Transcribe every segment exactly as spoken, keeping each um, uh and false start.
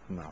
نعم.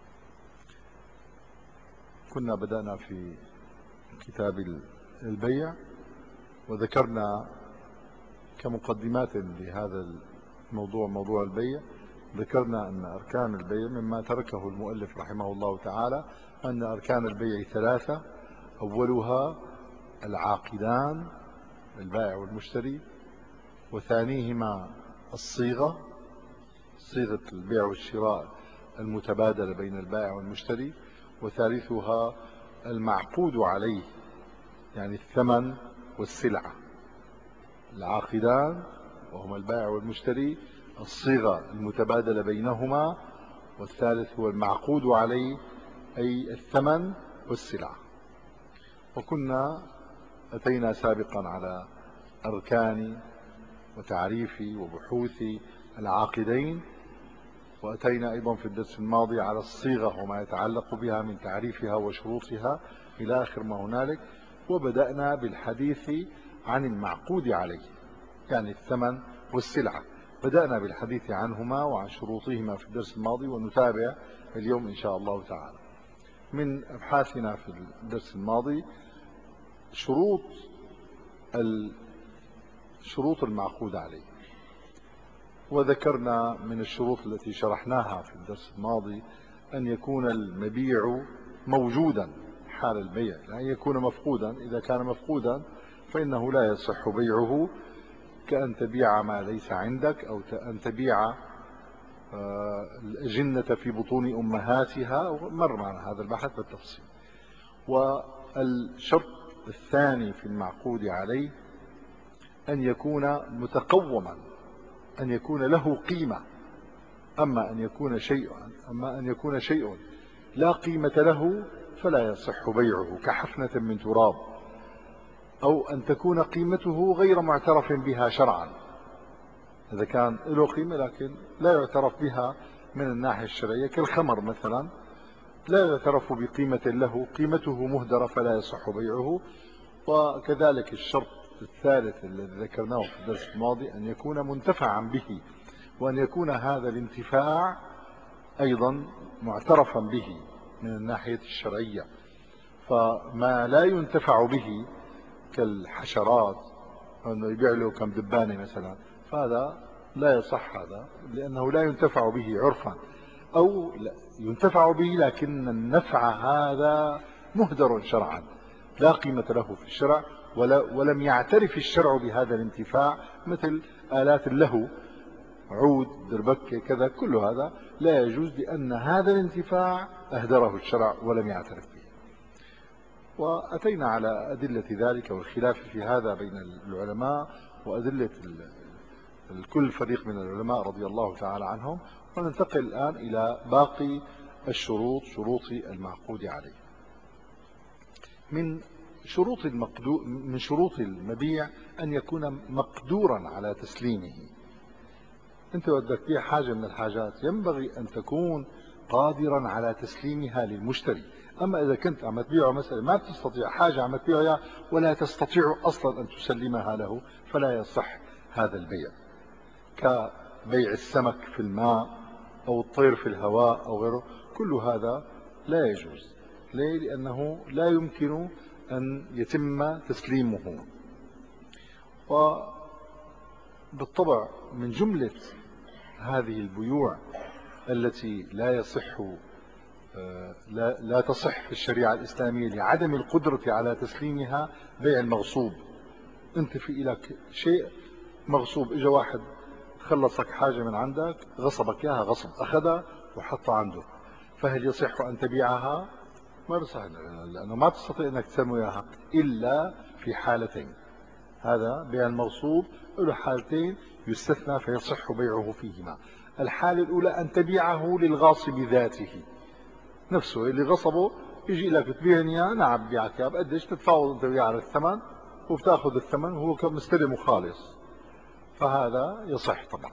كنا بدأنا في كتاب البيع، وذكرنا كمقدمات لهذا الموضوع، موضوع البيع، ذكرنا أن أركان البيع مما تركه المؤلف رحمه الله تعالى أن أركان البيع ثلاثة: أولها العاقدان، البائع والمشتري، وثانيهما الصيغة، صيغة البيع والشراء المتبادلة بين البائع والمشتري، وثالثها المعقود عليه، يعني الثمن والسلعة. العاقدان وهما البائع والمشتري، الصيغة المتبادلة بينهما، والثالث هو المعقود عليه أي الثمن والسلعة. وكنا أتينا سابقا على أركان وتعريف وبحوث العاقدين، وأتينا أيضا في الدرس الماضي على الصيغة وما يتعلق بها من تعريفها وشروطها إلى آخر ما هنالك. وبدأنا بالحديث عن المعقود عليه، يعني الثمن والسلعة. بدأنا بالحديث عنهما وعن شروطهما في الدرس الماضي، ونتابع اليوم إن شاء الله تعالى. من أبحاثنا في الدرس الماضي شروط شروط المعقود عليه، وذكرنا من الشروط التي شرحناها في الدرس الماضي أن يكون المبيع موجودا حال البيع، لا أن يكون مفقودا. إذا كان مفقودا فإنه لا يصح بيعه، كأن تبيع ما ليس عندك، أو أن تبيع الأجنة في بطون أمهاتها. مر معنا هذا البحث بالتفصيل. والشرط الثاني في المعقود عليه أن يكون متقوما، أن يكون له قيمة. أما أن يكون شيء أما أن يكون شيء لا قيمة له فلا يصح بيعه، كحفنة من تراب، أو أن تكون قيمته غير معترف بها شرعا. إذا كان له قيمة لكن لا يعترف بها من الناحية الشرعية، كالخمر مثلا، لا يعترف بقيمة له، قيمته مهدرة فلا يصح بيعه. وكذلك الشرط الثالث الذي ذكرناه في الدرس الماضي أن يكون منتفعا به، وأن يكون هذا الانتفاع أيضا معترفا به من الناحية الشرعية. فما لا ينتفع به كالحشرات، أنه يبيع له كم دبانة مثلا، فهذا لا يصح، هذا لأنه لا ينتفع به عرفا، أو ينتفع به لكن النفع هذا مهدر شرعا، لا قيمة له في الشرع، ولا ولم يعترف الشرع بهذا الانتفاع، مثل آلات اللهو، عود، دربكة، كذا، كل هذا لا يجوز، لأن هذا الانتفاع أهدره الشرع ولم يعترف به. وأتينا على أدلة ذلك والخلاف في هذا بين العلماء، وأدلة كل فريق من العلماء رضي الله تعالى عنهم. وننتقل الآن إلى باقي الشروط، شروط المعقود عليه. من شروط المقدور من شروط المبيع أن يكون مقدورا على تسليمه. أنت بدك تبيع حاجة من الحاجات، ينبغي أن تكون قادرا على تسليمها للمشتري. أما إذا كنت عم تبيعه مثلا ما تستطيع، حاجة عم تبيعها ولا تستطيع أصلا أن تسلمها له، فلا يصح هذا البيع. كبيع السمك في الماء أو الطير في الهواء أو غيره، كل هذا لا يجوز. ليه؟ لأنه لا يمكن أن يتم تسليمه. وبالطبع من جملة هذه البيوع التي لا يصح لا, لا تصح في الشريعة الإسلامية لعدم القدرة على تسليمها بيع المغصوب. أنت في لك شيء مغصوب، إجا واحد خلصك حاجة من عندك، غصبك إياها غصب، أخذها وحطها عنده، فهل يصح أن تبيعها؟ ما بصح، لأنه ما تستطيع أنك تسلمه إياها إلا في حالتين. هذا بيع المغصوب له حالتين يستثنى فيصح بيعه فيهما. الحالة الأولى أن تبيعه للغاصب ذاته نفسه، اللي غصبه يجي لك تبيعني اياه، نعم ببيعك اياه، بقديش تتفاوض انت وياه على الثمن، وبتاخذ الثمن وهو كمستلم خالص، فهذا يصح طبعا.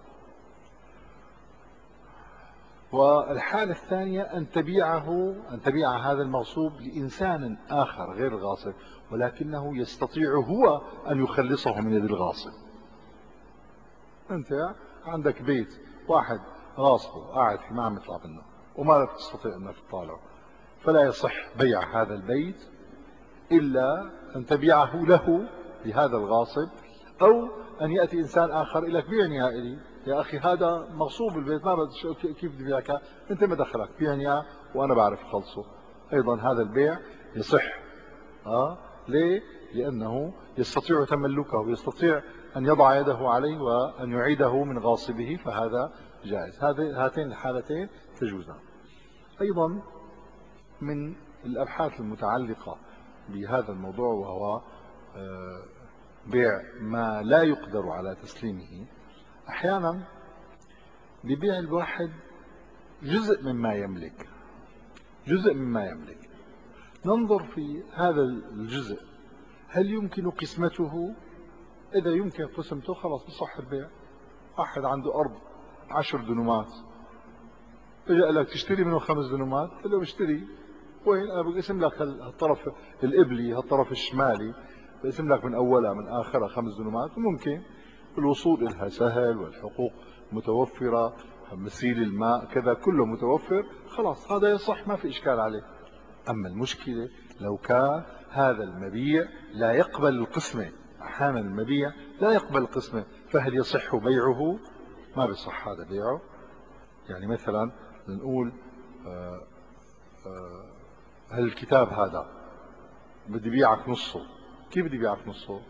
والحالة الثانية أن تبيعه أن تبيع هذا المغصوب لإنسان آخر غير الغاصب، ولكنه يستطيع هو أن يخلصه من يد الغاصب. أنت عندك بيت، واحد غاصبه قاعد في، ما عم يطلع منه، وما لا تستطيع أنك تطالعه، فلا يصح بيع هذا البيت إلا أن تبيعه له لهذا الغاصب، أو أن يأتي إنسان آخر لك بيعني إلي يا أخي هذا مغصوب البيت، ما بدي كيف بدي بيعك أنت، ما دخلك بيعني وأنا بعرف خلصه. أيضا هذا البيع يصح. آه ليه؟ لأنه يستطيع تملكه ويستطيع أن يضع يده عليه وأن يعيده من غاصبه، فهذا جائز. هذه هاتين الحالتين تجوزان. أيضا من الأبحاث المتعلقة بهذا الموضوع، وهو بيع ما لا يقدر على تسليمه، أحيانا ببيع الواحد جزء مما يملك، جزء مما يملك. ننظر في هذا الجزء هل يمكن قسمته. إذا يمكن قسمته خلاص بصح البيع. واحد عنده أرض عشر دنومات، اجى قال لك تشتري منه خمس دنومات، قال له بشتري. وين؟ أنا بقسم لك هالطرف الإبلي، هالطرف الشمالي، بقسم لك من أولها من آخرها خمس دنومات، وممكن الوصول إلها سهل والحقوق متوفرة، مسيل الماء كذا كله متوفر، خلاص هذا يصح، ما في إشكال عليه. أما المشكلة لو كان هذا المبيع لا يقبل القسمة، أحيانا المبيع لا يقبل القسمة، فهل يصح بيعه؟ ما بيصح هذا بيعه. يعني مثلا نقول آآ آآ هل الكتاب هذا بدي بيعك نصه، كيف بدي بيعك نصه؟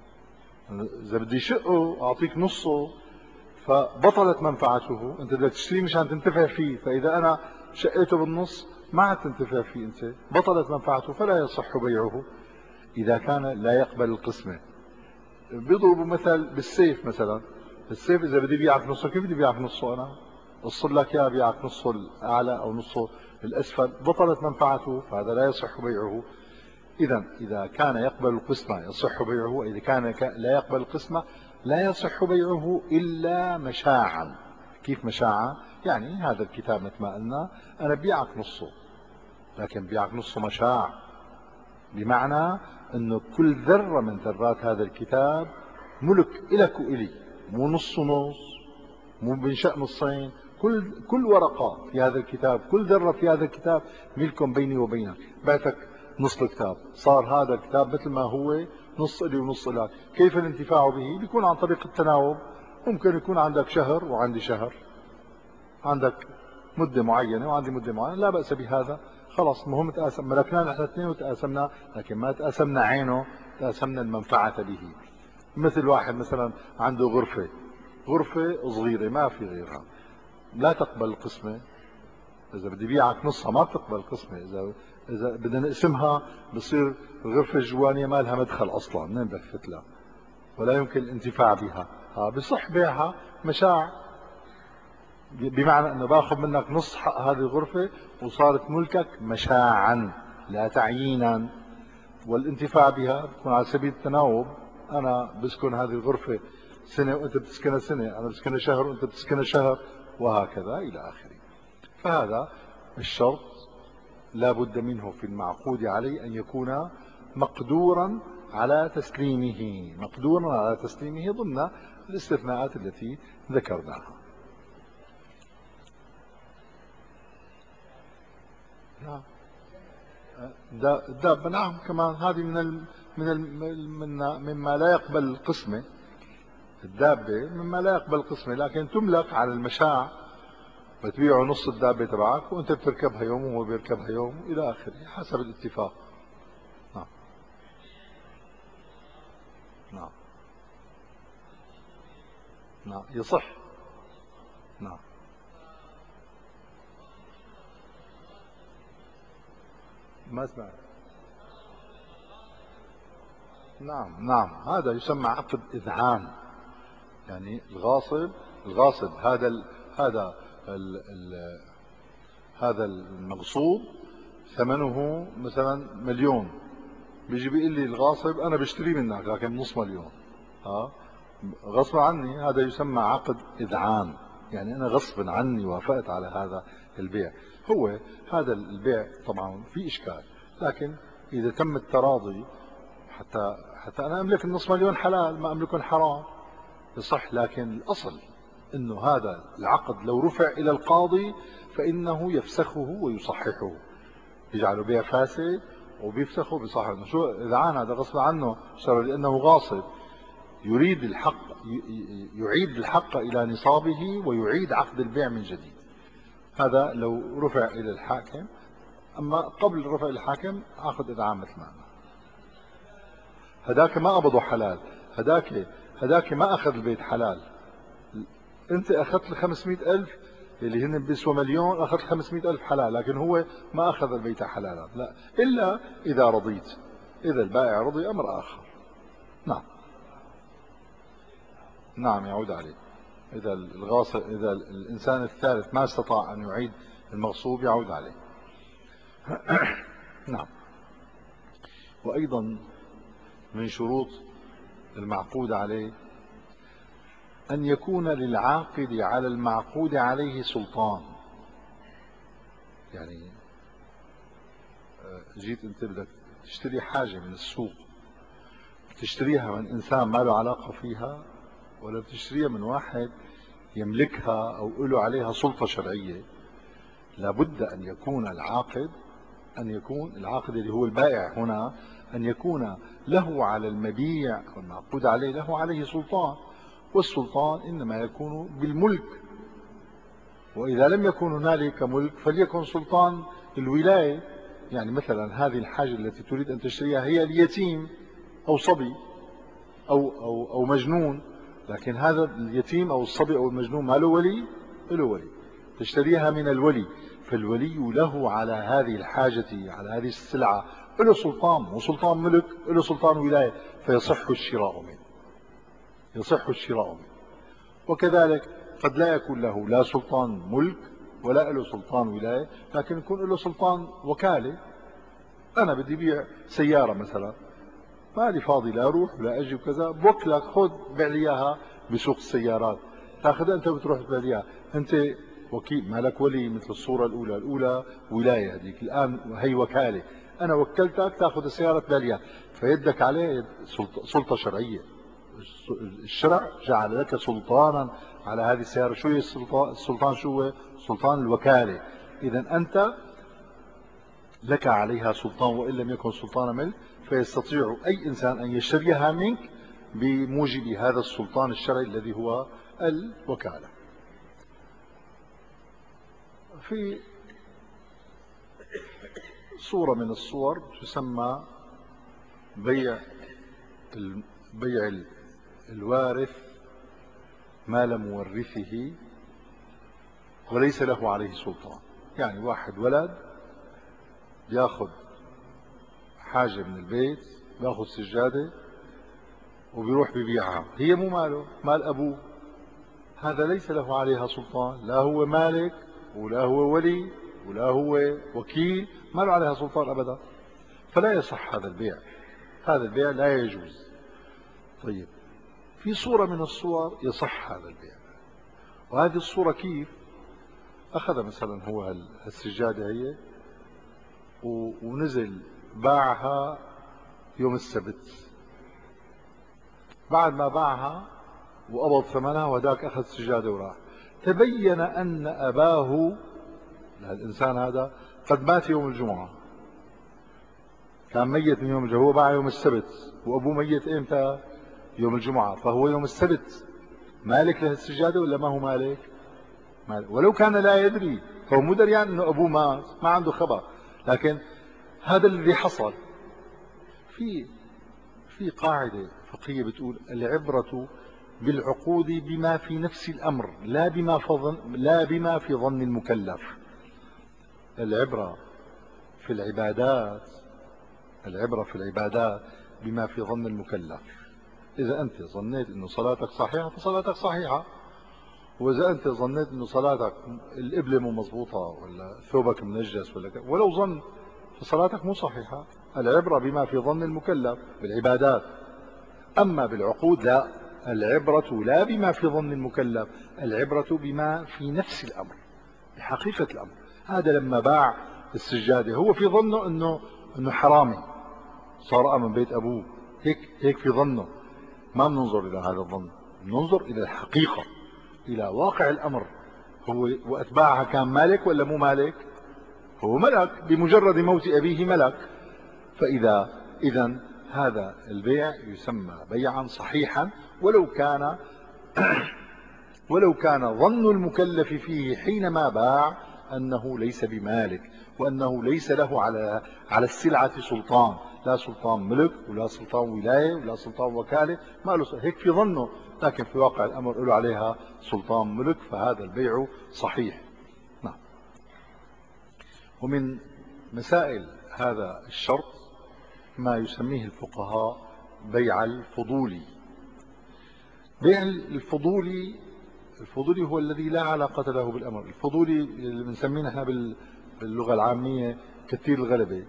إذا بدي شقه أعطيك نصه فبطلت منفعته، أنت بدك تشتري مشان تنتفع فيه، فإذا أنا شقيته بالنص ما عاد تنتفع فيه أنت، بطلت منفعته، فلا يصح بيعه إذا كان لا يقبل القسمة. بيضربوا مثل بالسيف، مثلا السيف إذا بدي بيعك نصه، كيف بدي بيعك نصه؟ أنا أصل لك يا بيعك نصه الأعلى أو نصه الأسفل، بطلت منفعته، فهذا لا يصح بيعه. إذا إذا كان يقبل القسمة يصح بيعه، وإذا كان لا يقبل القسمة لا يصح بيعه إلا مشاعا. كيف مشاعا؟ يعني هذا الكتاب مثل ما قلنا أنا بيعك نصه، لكن بيعك نصه مشاع، بمعنى أنه كل ذرة من ذرات هذا الكتاب ملك إلك وإلي، مو نص نص، مو بنشأ نصين، كل كل ورقة في هذا الكتاب، كل ذرة في هذا الكتاب ملك بيني وبينك. بعتك نص الكتاب، صار هذا الكتاب مثل ما هو نص لي ونص لك. كيف الانتفاع به؟ بيكون عن طريق التناوب. ممكن يكون عندك شهر وعندي شهر، عندك مدة معينة وعندي مدة معينة، لا بأس بهذا، خلاص مهم تقاسم، ملكنا نحن اثنين وتقاسمنا، لكن ما تقاسمنا عينه، تقاسمنا المنفعة به. مثل واحد مثلا عنده غرفة، غرفة صغيرة ما في غيرها، لا تقبل القسمة. إذا بدي بيعك نصها ما بتقبل القسمة، إذا إذا بدنا نقسمها بصير الغرفة الجوانية ما لها مدخل أصلا، منين بدك تفتلها؟ ولا يمكن الانتفاع بها. ها بصح بيعها مشاع، بمعنى أنه باخذ منك نص حق هذه الغرفة وصارت ملكك مشاعا لا تعيينا. والانتفاع بها بكون على سبيل التناوب، أنا بسكن هذه الغرفة سنة وأنت بتسكنها سنة، أنا بسكنها شهر وأنت بتسكنها شهر، وهكذا إلى آخره. فهذا الشرط لا بد منه في المعقود عليه أن يكون مقدورا على تسليمه، مقدورا على تسليمه ضمن الاستثناءات التي ذكرناها. نعم، الدابة نعم كمان هذه من ال من ال من مما لا يقبل القسمة. الدابة مما لا يقبل القسمة، لكن تملك على المشاع، بتبيعه نص الدابة تبعك وانت بتركبها يوم وهو بيركبها يوم الى اخره حسب الاتفاق. نعم نعم نعم يصح. نعم ما سمعت. نعم نعم هذا يسمى عقد إذعان. يعني الغاصب الغاصب هذا ال هذا ال ال هذا المغصوب ثمنه مثلا مليون، بيجي بيقول لي الغاصب انا بشتري منك لكن نص مليون، ها غصب عني. هذا يسمى عقد إذعان، يعني انا غصبا عني وافقت على هذا البيع. هو هذا البيع طبعا في اشكال، لكن اذا تم التراضي حتى حتى انا املك النص مليون حلال، ما املكهم حرام، يصح. لكن الاصل انه هذا العقد لو رفع الى القاضي فإنه يفسخه ويصححه، يجعله بيع فاسد وبيفسخه بصححه. شو إذا عان هذا غصب عنه اشترى لأنه غاصب، يريد الحق، يعيد الحق إلى نصابه ويعيد عقد البيع من جديد. هذا لو رفع إلى الحاكم. أما قبل رفع الحاكم عقد إدعام مثل ما أنا. هداك ما قبضه حلال، هداك هداك ما أخذ البيت حلال. أنت أخذت ال خمسمائة ألف اللي هن بيسوى مليون، أخذت خمسمائة ألف حلال، لكن هو ما أخذ البيت حلالا، لا، إلا إذا رضيت. إذا البائع رضي أمر آخر. نعم نعم يعود عليه. إذا الغاصب، إذا الإنسان الثالث ما استطاع أن يعيد المغصوب يعود عليه. نعم. وأيضا من شروط المعقود عليه أن يكون للعاقد على المعقود عليه سلطان. يعني جيت أنت بدك تشتري حاجة من السوق، بتشتريها من إنسان ما له علاقة فيها، ولا بتشتريها من واحد يملكها أو له عليها سلطة شرعية. لابد أن يكون العاقد أن يكون العاقد اللي هو البائع هنا أن يكون له على المبيع والمعقود عليه له عليه سلطان، والسلطان إنما يكون بالملك. وإذا لم يكن هنالك ملك فليكن سلطان الولاية. يعني مثلا هذه الحاجة التي تريد أن تشتريها هي اليتيم أو صبي أو, أو, أو مجنون، لكن هذا اليتيم أو الصبي أو المجنون ما له ولي، له ولي، تشتريها من الولي، فالولي له على هذه الحاجة على هذه السلعة له سلطان، وسلطان ملك له سلطان ولاية، فيصح الشراء منه، يصح الشراء منه. وكذلك قد لا يكون له لا سلطان ملك ولا له سلطان ولاية، لكن يكون له سلطان وكالة. أنا بدي بيع سيارة مثلا، مالي فاضي لا أروح ولا أجي وكذا، بوكلك خذ بيع لي إياها بسوق السيارات، تاخذها أنت بتروح تبيع لي إياها، أنت وكيل، مالك ولي مثل الصورة الأولى. الأولى ولاية، هذيك الآن هي وكالة، أنا وكلتك تاخذ السيارة تبيع لي إياها، فيدك عليه سلطة شرعية. الشرع جعل لك سلطانا على هذه السيارة. شو هي السلطان؟ السلطان شو هو؟ سلطان الوكالة. إذا أنت لك عليها سلطان، وإن لم يكن سلطان ملك فيستطيع أي إنسان أن يشتريها منك بموجب هذا السلطان الشرعي الذي هو الوكالة. في صورة من الصور تسمى بيع بيع الوارث مال مورثه وليس له عليه سلطان. يعني واحد ولد بياخذ حاجة من البيت، بياخذ سجادة وبيروح ببيعها، هي مو ماله، مال أبوه، هذا ليس له عليها سلطان، لا هو مالك ولا هو ولي ولا هو وكيل، ما له عليها سلطان أبدا، فلا يصح هذا البيع، هذا البيع لا يجوز. طيب، في صورة من الصور يصح هذا البيع، وهذه الصورة كيف؟ أخذ مثلا هو السجادة هي ونزل باعها يوم السبت، بعد ما باعها وقبض ثمنها وهداك أخذ سجادة وراح، تبين أن أباه الإنسان هذا قد مات يوم الجمعة، كان ميت من يوم الجمعة، هو باع يوم السبت وأبوه ميت إمتى؟ يوم الجمعة، فهو يوم السبت مالك له السجادة ولا ما هو مالك؟ مالك. ولو كان لا يدري، هو مو دريان أنه أبوه مات، ما عنده خبر، لكن هذا الذي حصل. في في قاعدة فقهية بتقول العبرة بالعقود بما في نفس الأمر لا بما في ظن لا بما في ظن المكلف. العبرة في العبادات العبرة في العبادات بما في ظن المكلف. إذا أنت ظنيت أن صلاتك صحيحة فصلاتك صحيحة، وإذا أنت ظنيت أن صلاتك القبلة مو مضبوطة ولا ثوبك منجس ولا كذا ولو ظن فصلاتك مو صحيحة. العبرة بما في ظن المكلف بالعبادات. أما بالعقود لا، العبرة لا بما في ظن المكلف، العبرة بما في نفس الأمر، بحقيقة الأمر. هذا لما باع السجادة هو في ظنه أنه أنه حرامي سرق من بيت أبوه، هيك هيك في ظنه. ما بننظر إلى هذا الظن، بننظر إلى الحقيقة، إلى واقع الأمر. هو وأتباعها كان مالك ولا مو مالك؟ هو ملك بمجرد موت أبيه ملك. فإذا إذن هذا البيع يسمى بيعا صحيحا ولو كان ولو كان ظن المكلف فيه حينما باع أنه ليس بمالك، وأنه ليس له على على السلعة سلطان، لا سلطان ملك ولا سلطان ولاية ولا سلطان وكالة، ما له هيك في ظنه، لكن في واقع الأمر له عليها سلطان ملك، فهذا البيع صحيح. نعم. ومن مسائل هذا الشرط ما يسميه الفقهاء بيع الفضولي. بيع الفضولي، الفضولي هو الذي لا علاقة له بالأمر. الفضولي اللي بنسميه نحن باللغة العامية كثير الغلبة،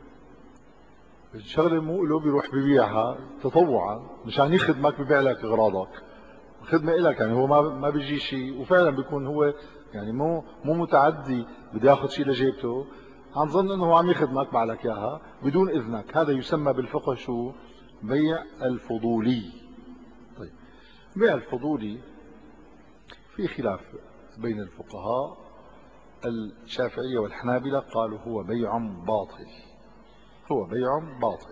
الشغلة مو له بيروح ببيعها تطوعا مشان يخدمك، ببيع لك اغراضك، خدمة لك، يعني هو ما ما بيجي شيء، وفعلا بيكون هو يعني مو مو متعدي بده ياخذ شيء لجيبته، عن ظن انه هو عم يخدمك باع لك اياها بدون اذنك. هذا يسمى بالفقه شو؟ بيع الفضولي. طيب، بيع الفضولي في خلاف بين الفقهاء. الشافعية والحنابلة قالوا هو بيع باطل، هو بيع باطل.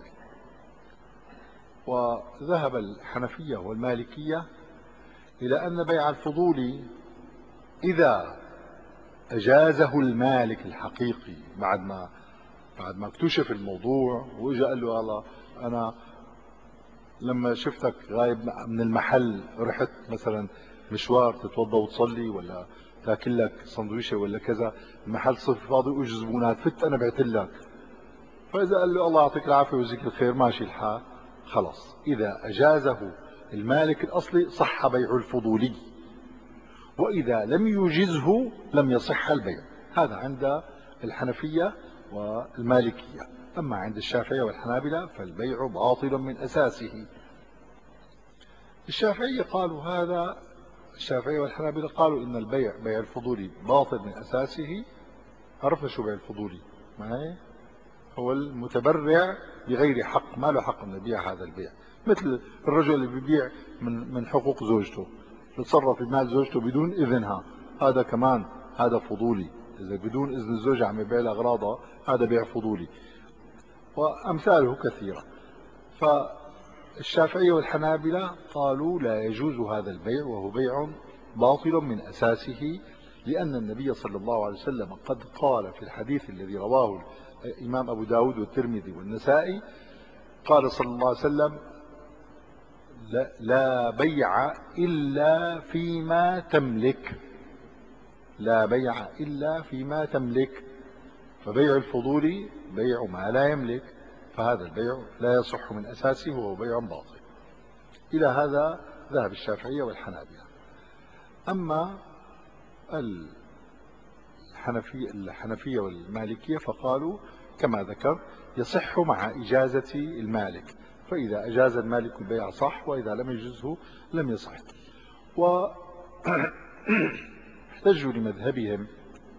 وذهب الحنفية والمالكية إلى أن بيع الفضولي إذا أجازه المالك الحقيقي بعد ما بعد ما اكتشف الموضوع وإجا قال له الله أنا لما شفتك غايب من المحل رحت مثلا مشوار تتوضا وتصلي ولا تاكل لك سندويشه ولا كذا، المحل صفر فاضي واجوا زبونات، فت انا بعت لك. فاذا قال له الله يعطيك العافيه ويجزيك الخير ماشي الحال، خلص اذا اجازه المالك الاصلي صح بيع الفضولي، واذا لم يجزه لم يصح البيع. هذا عند الحنفيه والمالكيه. اما عند الشافعيه والحنابله فالبيع باطل من اساسه. الشافعية قالوا هذا، الشافعية والحنابلة قالوا إن البيع بيع الفضولي باطل من أساسه. عرفنا شو بيع الفضولي؟ ما هي هو المتبرع بغير حق، ما له حق أن يبيع هذا البيع، مثل الرجل اللي بيبيع من من حقوق زوجته، يتصرف بمال زوجته بدون إذنها، هذا كمان هذا فضولي. إذا بدون إذن الزوجة عم يبيع أغراضها هذا بيع فضولي، وأمثاله كثيرة. ف الشافعية والحنابلة قالوا لا يجوز هذا البيع وهو بيع باطل من أساسه، لأن النبي صلى الله عليه وسلم قد قال في الحديث الذي رواه الإمام أبو داود والترمذي والنسائي، قال صلى الله عليه وسلم لا, لا بيع إلا فيما تملك، لا بيع إلا فيما تملك. فبيع الفضول بيع ما لا يملك، فهذا البيع لا يصح من أساسه وهو بيع باطل. إلى هذا ذهب الشافعية والحنابلة. أما الحنفية, الحنفية والمالكية فقالوا كما ذكر يصح مع إجازة المالك، فإذا أجاز المالك البيع صح، وإذا لم يجزه لم يصح. واحتجوا لمذهبهم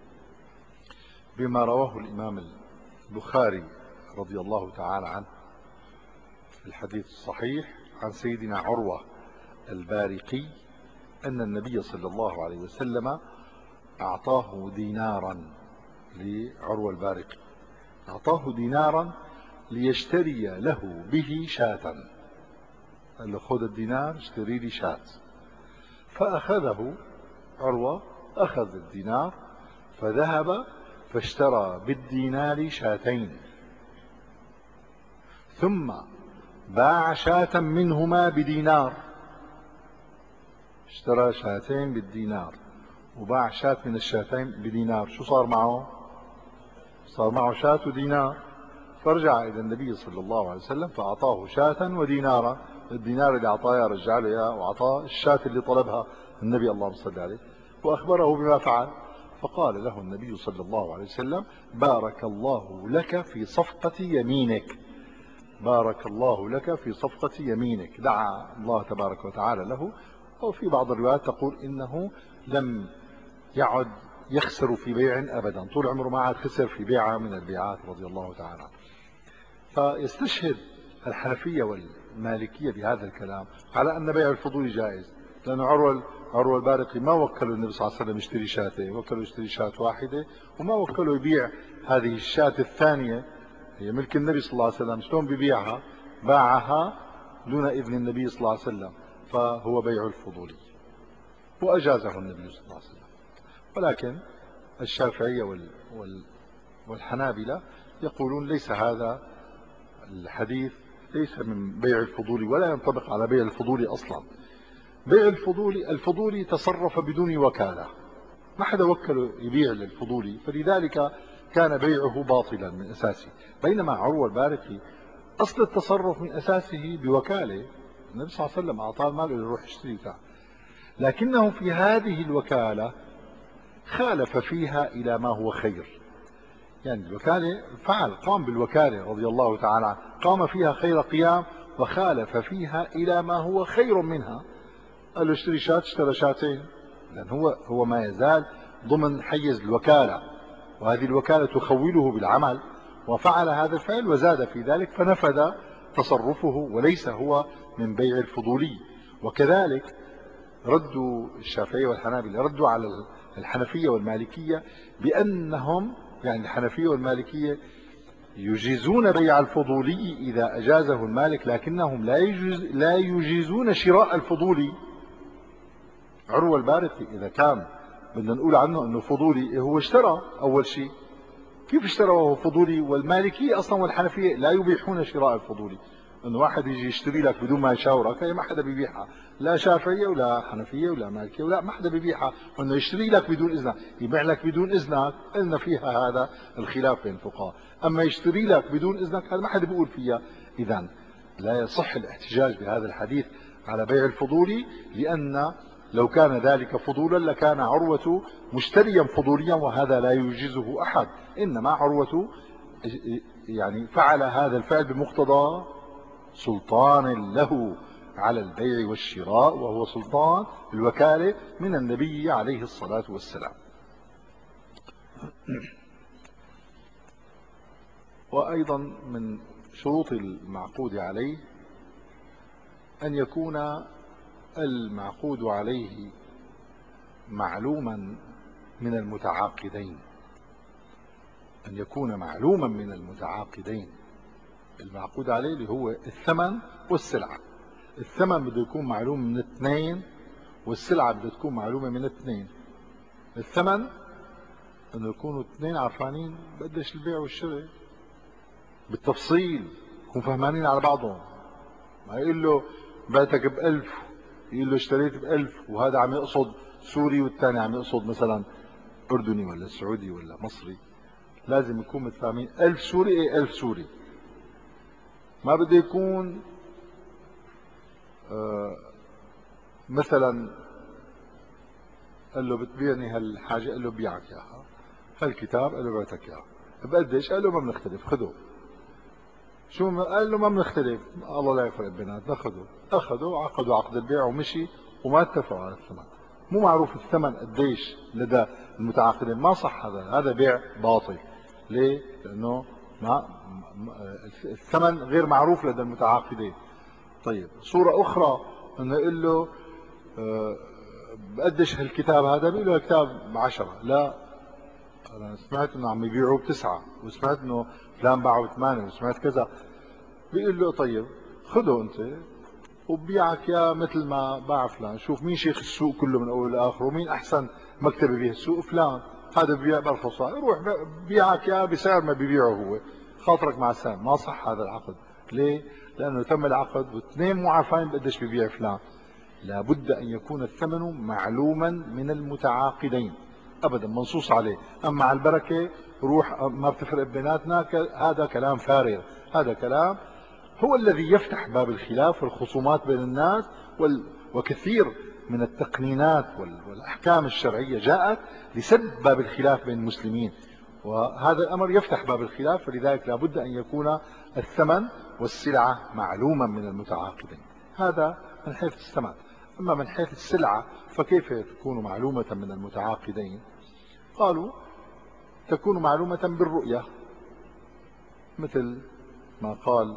بما رواه الإمام البخاري رضي الله تعالى عنه في الحديث الصحيح عن سيدنا عروة البارقي أن النبي صلى الله عليه وسلم أعطاه دينارا لعروة البارقي، أعطاه دينارا ليشتري له به شاة، قال له خذ الدينار اشتري لي شاة. فأخذه عروة، أخذ الدينار فذهب فاشترى بالدينار شاتين، ثم باع شاة منهما بدينار، اشترى شاتين بالدينار وباع شاة من الشاتين بدينار. شو صار معه؟ صار معه شاة ودينار. فرجع إلى النبي صلى الله عليه وسلم فأعطاه شاة ودينارا، الدينار اللي أعطاه رجع له إياه، وأعطاه الشاة اللي طلبها النبي اللهم صل عليه، وأخبره بما فعل. فقال له النبي صلى الله عليه وسلم بارك الله لك في صفقة يمينك، بارك الله لك في صفقة يمينك. دعا الله تبارك وتعالى له. وفي بعض الروايات تقول إنه لم يعد يخسر في بيع أبدا، طول عمره ما عاد خسر في بيعة من البيعات رضي الله تعالى عنه. فيستشهد الحنفية والمالكية بهذا الكلام على أن بيع الفضول جائز، لأن عروة عروة البارقي ما وكلوا النبي صلى الله عليه وسلم يشتري شاتين، وكلوا يشتري شاة واحدة، وما وكلوا يبيع هذه الشاة الثانية هي ملك النبي صلى الله عليه وسلم. شلون بيبيعها؟ باعها دون إذن النبي صلى الله عليه وسلم، فهو بيع الفضولي وأجازه النبي صلى الله عليه وسلم. ولكن الشافعية وال وال والحنابلة يقولون ليس هذا الحديث ليس من بيع الفضولي، ولا ينطبق على بيع الفضولي أصلا. بيع الفضولي، الفضولي تصرف بدون وكالة، ما حدا وكله يبيع للفضولي، فلذلك كان بيعه باطلا من أساسه. بينما عروة البارقي أصل التصرف من أساسه بوكالة، النبي صلى الله عليه وسلم أعطاه المال يروح يشتري، لكنه في هذه الوكالة خالف فيها إلى ما هو خير. يعني الوكالة فعل، قام بالوكالة رضي الله تعالى عنه، قام فيها خير قيام، وخالف فيها إلى ما هو خير منها. قال له اشتري شاة، اشترى شاتين، لأن هو هو ما يزال ضمن حيز الوكالة، وهذه الوكالة تخوله بالعمل، وفعل هذا الفعل وزاد في ذلك فنفذ تصرفه، وليس هو من بيع الفضولي. وكذلك ردوا الشافعية والحنابلة ردوا على الحنفية والمالكية بأنهم، يعني الحنفية والمالكية يجيزون بيع الفضولي إذا أجازه المالك، لكنهم لا يجيز لا يجيزون شراء الفضولي. عروة البارقي إذا كان بدنا نقول عنه أنه فضولي، هو اشترى أول شيء. كيف اشترى وهو فضولي؟ والمالكية أصلا والحنفية لا يبيحون شراء الفضولي. انه واحد يجي يشتري لك بدون ما يشاورك، هي ما حدا بيبيعها، لا شافعيه ولا حنفيه ولا مالكيه ولا ما حدا بيبيعها. وانه يشتري لك بدون اذنك، يبيع لك بدون اذنك، قلنا فيها هذا الخلاف بين الفقهاء. اما يشتري لك بدون اذنك هذا ما حدا بيقول فيها. اذا لا يصح الاحتجاج بهذا الحديث على بيع الفضولي، لان لو كان ذلك فضولا لكان عروة مشتريا فضوليا، وهذا لا يوجزه احد. انما عروة يعني فعل هذا الفعل بمقتضى سلطان له على البيع والشراء، وهو سلطان الوكالة من النبي عليه الصلاة والسلام. وأيضا من شروط المعقود عليه أن يكون المعقود عليه معلوما من المتعاقدين، أن يكون معلوما من المتعاقدين. المعقود عليه اللي هو الثمن والسلعة. الثمن بده يكون معلوم من اثنين، والسلعة بده تكون معلومة من اثنين. الثمن انه يكونوا اثنين عارفانين بقديش البيع والشراء بالتفصيل، يكونوا فهمانين على بعضهم. ما يقول له بعتك بألف، يقول له اشتريت بألف، وهذا عم يقصد سوري والثاني عم يقصد مثلا أردني ولا سعودي ولا مصري. لازم يكون متفاهمين. ألف سوري ايه ألف سوري. ما بده يكون آه مثلا قال له بتبيعني هالحاجة، قال له بيعك اياها. هالكتاب قال له بعتك اياه. بقديش؟ قال له ما بنختلف، خذه. شو ما قال له؟ ما بنختلف، الله لا يفرق بيناتنا، خذه. اخذوا، عقدوا عقد البيع ومشي، وما اتفقوا على الثمن. مو معروف الثمن قديش لدى المتعاقدين، ما صح هذا، هذا بيع باطل. ليه؟ لانه ما الثمن غير معروف لدى المتعاقدين. طيب صورة أخرى انه يقول له أه بقديش هالكتاب هذا؟ بيقول له الكتاب بعشرة. لا، أنا سمعت إنه عم يبيعوه بتسعة، وسمعت إنه فلان باعه بثمانية، وسمعت كذا. بيقول له طيب خذه أنت وبيعك يا مثل ما باع فلان. شوف مين شيخ السوق كله من أول لآخر، ومين أحسن مكتبة به السوق؟ فلان. هذا بيبيع برخص، يروح بيعك يا بسعر ما بيبيعه هو، خاطرك مع السعر. ما صح هذا العقد. ليه؟ لأنه تم العقد واثنين مو عارفين بقديش بيبيع فلان. لابد أن يكون الثمن معلوما من المتعاقدين، أبدا منصوص عليه. أما على البركة روح ما بتفرق بيناتنا، هذا كلام فارغ. هذا كلام هو الذي يفتح باب الخلاف والخصومات بين الناس، وكثير من التقنينات والأحكام الشرعية جاءت لسد باب الخلاف بين المسلمين، وهذا الأمر يفتح باب الخلاف. فلذلك لابد أن يكون الثمن والسلعة معلوما من المتعاقدين. هذا من حيث الثمن. أما من حيث السلعة فكيف تكون معلومة من المتعاقدين؟ قالوا تكون معلومة بالرؤية، مثل ما قال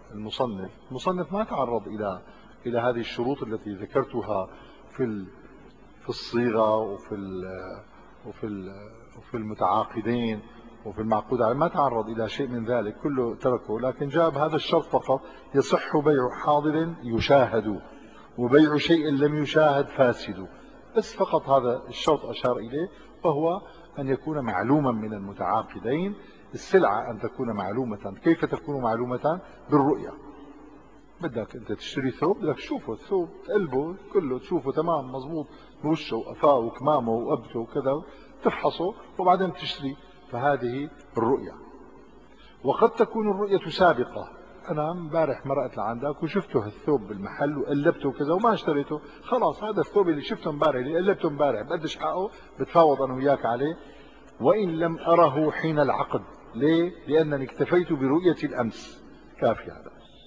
المصنف. المصنف ما تعرض إلى إلى هذه الشروط التي ذكرتها في في الصيغة وفي ال وفي ال وفي المتعاقدين وفي المعقود عليه، ما تعرض إلى شيء من ذلك، كله تركه، لكن جاء بهذا الشرط فقط: يصح بيع حاضر يشاهد، وبيع شيء لم يشاهد فاسد. بس فقط هذا الشرط أشار إليه، وهو أن يكون معلوما من المتعاقدين. السلعة أن تكون معلومة. كيف تكون معلومة؟ بالرؤية. بدك أنت تشتري ثوب، بدك تشوفه الثوب، تقلبه كله، تشوفه تمام مضبوط بوشه وقفاه وكمامه وقبته وكذا، تفحصه وبعدين تشتري. فهذه الرؤية. وقد تكون الرؤية سابقة. أنا امبارح مرقت لعندك وشفته الثوب بالمحل وقلبته وكذا وما اشتريته، خلاص هذا الثوب اللي شفته امبارح اللي قلبته امبارح بقدش حقه، بتفاوض أنا وياك عليه وإن لم أره حين العقد. ليه؟ لأنني اكتفيت برؤية الأمس، كافي هذا.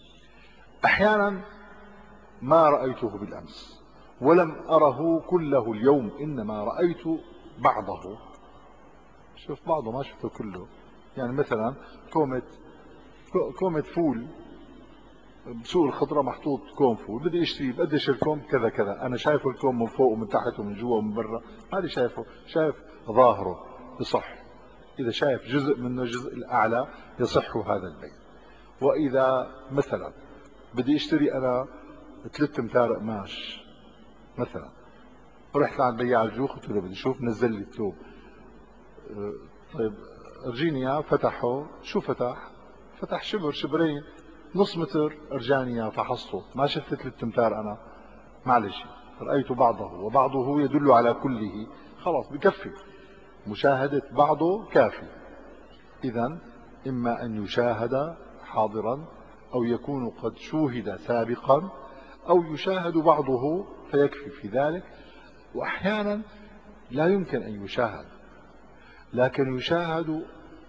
أحيانا ما رأيته بالأمس ولم أره كله اليوم، إنما رأيت بعضه. شوف بعضه ما شفته كله. يعني مثلا كومة كومة فول بسوق الخضرة، محطوط كوم فول، بدي اشتري، بقديش الكوم؟ كذا كذا. انا شايفه الكوم من فوق ومن تحت ومن جوا ومن برا، هذه شايفه، شايف ظاهره بصح. اذا شايف جزء منه، الجزء الاعلى، يصح هذا البيع. واذا مثلا بدي اشتري انا ثلاث امتار قماش مثلا، رحت لعند بياع الجوخ قلت له بدي اشوف، نزل لي الثوب. أه، طيب ارجيني اياه. فتحه، شو فتح؟ فتح شبر شبرين نص متر، ارجاني اياه فحصته، ما شفت ثلاث امتار انا، معلش رايت بعضه وبعضه يدل على كله، خلاص بكفي، مشاهده بعضه كافي. اذا اما ان يشاهد حاضرا، او يكون قد شوهد سابقا، او يشاهد بعضه فيكفي في ذلك. واحيانا لا يمكن ان يشاهد، لكن يشاهد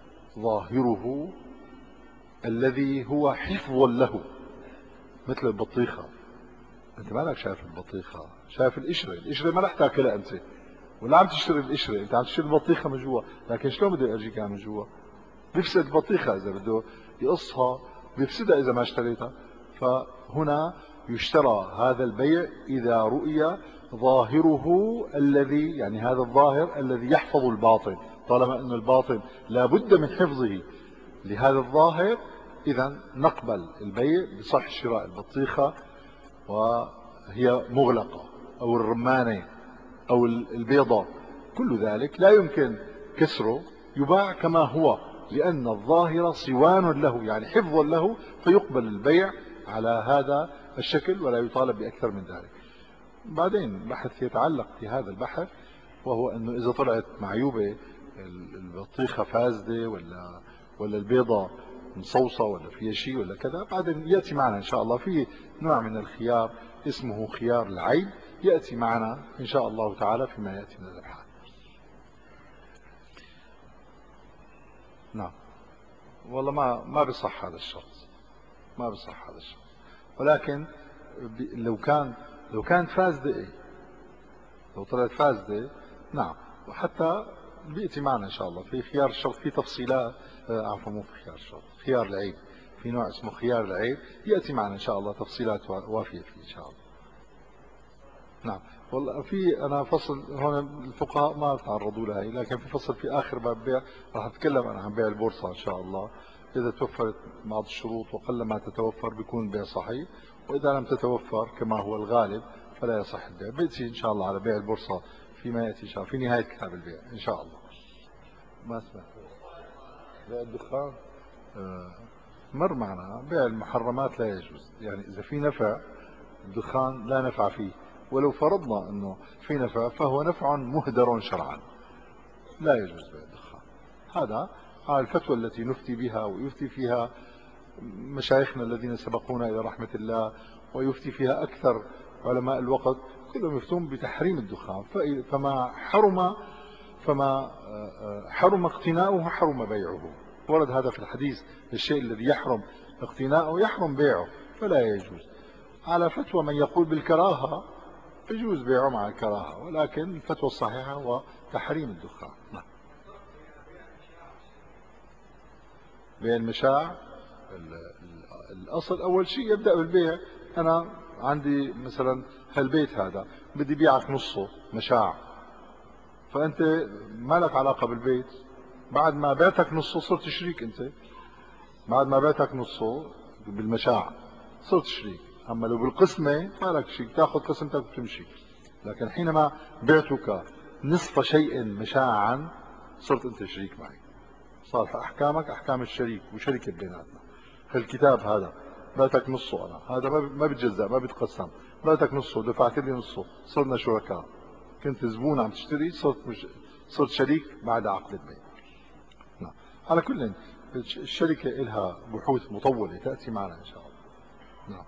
ظاهره الذي هو حفظ له، مثل البطيخة. انت مالك شايف البطيخة، شايف القشرة. القشرة ما رح تاكلها انت، ولا عم تشتري القشرة، انت عم تشتري البطيخة من جوا. لكن شلون بده يجيك من جوا؟ بيفسد البطيخة اذا بده يقصها، بيفسدها اذا ما اشتريتها. فهنا يشترى هذا البيع اذا رؤي ظاهره الذي، يعني هذا الظاهر الذي يحفظ الباطن. طالما ان الباطن لا بد من حفظه لهذا الظاهر، اذا نقبل البيع بصح شراء البطيخة وهي مغلقة، او الرمانة، او البيضة، كل ذلك لا يمكن كسره، يباع كما هو، لان الظاهر صوان له، يعني حفظ له، فيقبل البيع على هذا الشكل ولا يطالب باكثر من ذلك. بعدين بحث يتعلق في هذا البحث، وهو انه اذا طلعت معيوبة البطيخة فاسدة، ولا ولا البيضة مصوصة، ولا فيها شيء ولا كذا، بعدين يأتي معنا إن شاء الله في نوع من الخيار اسمه خيار العيب، يأتي معنا إن شاء الله تعالى فيما يأتي من الأبحاث. نعم. والله ما ما بصح هذا الشرط، ما بصح هذا الشرط. ولكن لو كان لو كانت فاسدة، إيه؟ لو طلعت فاسدة، نعم. وحتى بيأتي معنا إن شاء الله في خيار الشرط في تفصيلات. آه، عفوا، مو في خيار الشرط، خيار العيب. في نوع اسمه خيار العيب، يأتي معنا إن شاء الله تفصيلات وافية فيه إن شاء الله. نعم. والله في أنا فصل هون الفقهاء ما تعرضوا لها، لكن في فصل في آخر باب بيع راح أتكلم أنا عن بيع البورصة إن شاء الله. إذا توفرت بعض الشروط، وقل ما تتوفر بيكون بيع صحيح، وإذا لم تتوفر كما هو الغالب فلا يصح البيع. بيأتي إن شاء الله على بيع البورصة فيما يأتي إن شاء الله في نهاية كتاب البيع إن شاء الله. ما سمعت بيع الدخان. آه، مر معنا بيع المحرمات لا يجوز. يعني إذا في نفع، الدخان لا نفع فيه، ولو فرضنا أنه في نفع فهو نفع مهدر شرعا، لا يجوز بيع الدخان. هذا على الفتوى التي نفتي بها ويفتي فيها مشايخنا الذين سبقونا إلى رحمة الله، ويفتي فيها أكثر علماء الوقت، كلهم يفتون بتحريم الدخان. فما حرم فما حرم اقتناؤه حرم بيعه. ورد هذا في الحديث: الشيء الذي يحرم اقتناؤه يحرم بيعه، فلا يجوز. على فتوى من يقول بالكراهة يجوز بيعه مع الكراهة، ولكن الفتوى الصحيحة هو تحريم الدخان. نعم. بيع المشاع، الأصل أول شيء يبدأ بالبيع. أنا عندي مثلا هالبيت هذا بدي بيعك نصه مشاع، فأنت ما لك علاقة بالبيت، بعد ما بعتك نصه صرت شريك. أنت بعد ما بعتك نصه بالمشاع صرت شريك. أما لو بالقسمة ما لك شيء، تاخذ قسمتك وتمشي. لكن حينما بعتك نصف شيء مشاعا صرت أنت شريك معي، صار أحكامك أحكام الشريك وشركة بيناتنا. الكتاب هذا بعتك نصه، أنا هذا ما بتجزأ ما بتقسم، بعتك نصه ودفعت لي نصه، صرنا شركاء. كنت زبون عم تشتري، صرت مش... صرت شريك بعد عقد البيع. نعم. على كل الشركة لها بحوث مطولة تأتي معنا إن شاء الله. نعم.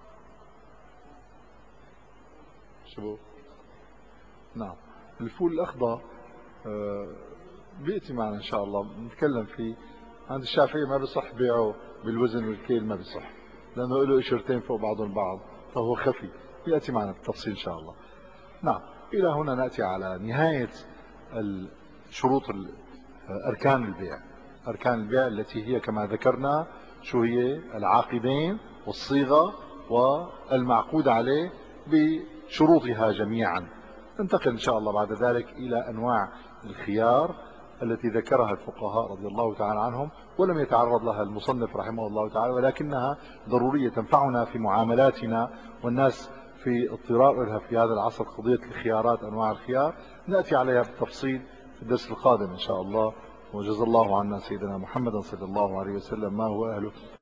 شباب. نعم. الفول الأخضر آه بيأتي معنا إن شاء الله نتكلم فيه. عند الشافعي ما بصح بيعه بالوزن والكيل، ما بصح لأنه له قشرتين فوق بعضهم بعض، فهو خفي. بيأتي معنا بالتفصيل إن شاء الله. نعم. إلى هنا نأتي على نهاية شروط أركان البيع. أركان البيع التي هي كما ذكرنا شو هي؟ العاقدين والصيغة والمعقود عليه بشروطها جميعا. ننتقل إن شاء الله بعد ذلك إلى أنواع الخيار التي ذكرها الفقهاء رضي الله تعالى عنهم، ولم يتعرض لها المصنف رحمه الله تعالى، ولكنها ضرورية تنفعنا في معاملاتنا، والناس في اضطرار لها في هذا العصر، قضية الخيارات، أنواع الخيار نأتي عليها بالتفصيل في الدرس القادم إن شاء الله. وجزا الله عنا سيدنا محمد صلى الله عليه وسلم ما هو أهله.